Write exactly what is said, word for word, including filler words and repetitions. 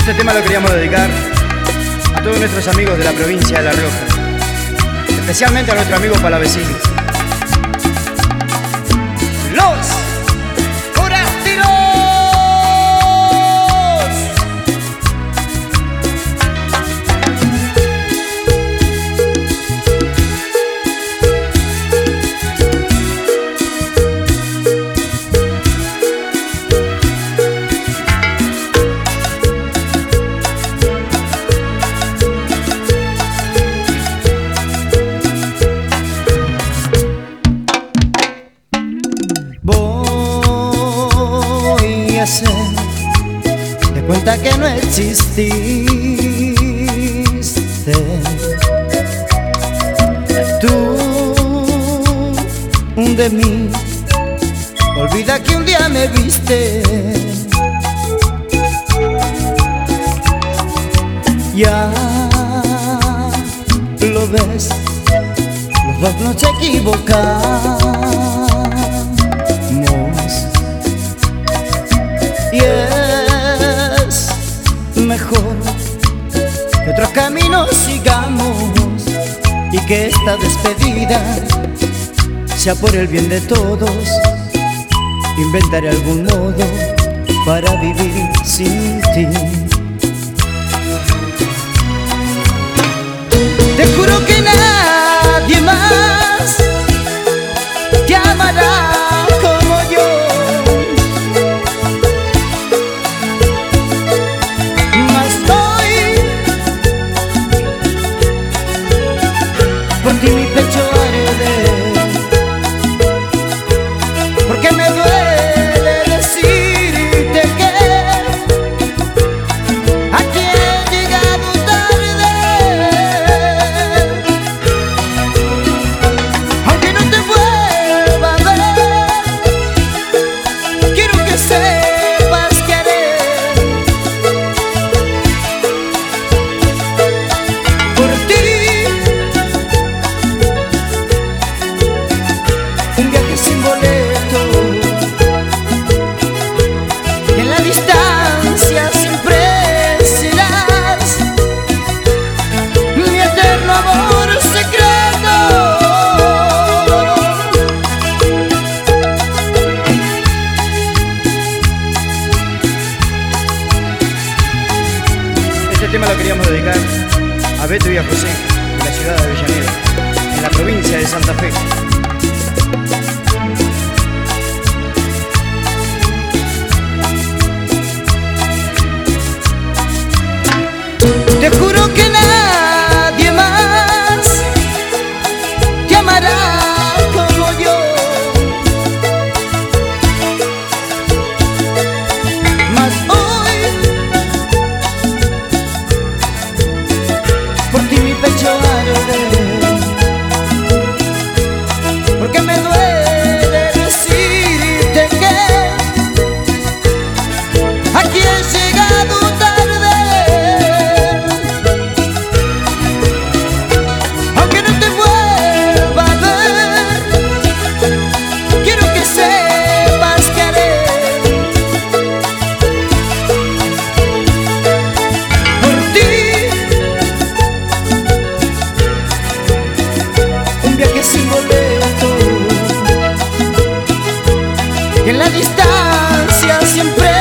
Este tema lo queríamos dedicar a todos nuestros amigos de la provincia de La Rioja, especialmente a nuestro amigo Palavecino. Los Forasteros. Voy a hacer de cuenta que no exististe. Tú de mí, olvida que un día me viste. Ya lo ves, los dos nos equivocamos. Y es mejor que otros caminos sigamos y que esta despedida sea por el bien de todos. Inventaré algún modo para vivir sin ti. Te juro que nadie más te amará como yo. Mas hoy por ti mi pecho arde, porque me duele decirte que aquí he llegado tarde. Aunque no te vuelva a ver, quiero que sepas que haré por ti un viaje sin boleto, y en la distancia siempre serás mi eterno amor secreto. Este tema lo queríamos dedicar a Beto y a José, de la ciudad de Avellaneda, en la provincia de Santa Fe. Te juro que nadie más te amará como yo. Mas hoy por ti mi pecho arde, porque me duele decirte que aquí he llegado tarde. Aunque no te vuelva a ver, quiero que sepas que haré por ti un viaje sin boleto, y en la distancia siempre